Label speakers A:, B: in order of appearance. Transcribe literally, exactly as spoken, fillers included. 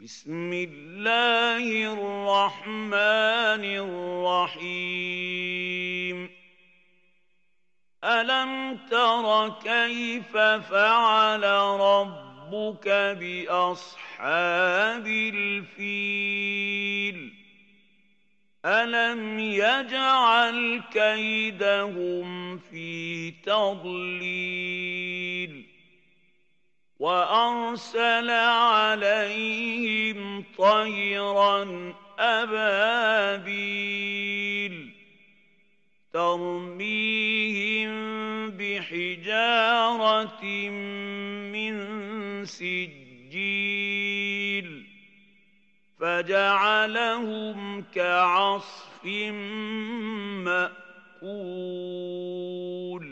A: بسم الله الرحمن الرحيم ألم تر كيف فعل ربك بأصحاب الفيل ألم يجعل كيدهم في تضليل وأرسل عليهم طيرا أبابيل ترميهم بحجارة من سجيل فجعلهم كعصف مأكول